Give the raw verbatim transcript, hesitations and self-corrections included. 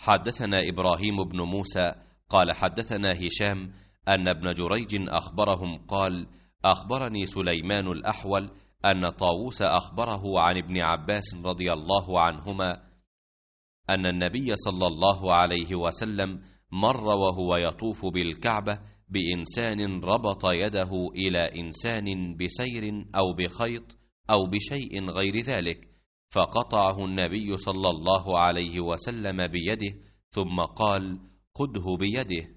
حدثنا إبراهيم بن موسى قال حدثنا هشام أن ابن جريج أخبرهم قال أخبرني سليمان الأحول أن طاووس أخبره عن ابن عباس رضي الله عنهما أن النبي صلى الله عليه وسلم مر وهو يطوف بالكعبة بإنسان ربط يده إلى إنسان بسير أو بخيط أو بشيء غير ذلك، فقطعه النبي صلى الله عليه وسلم بيده ثم قال: خذه بيده.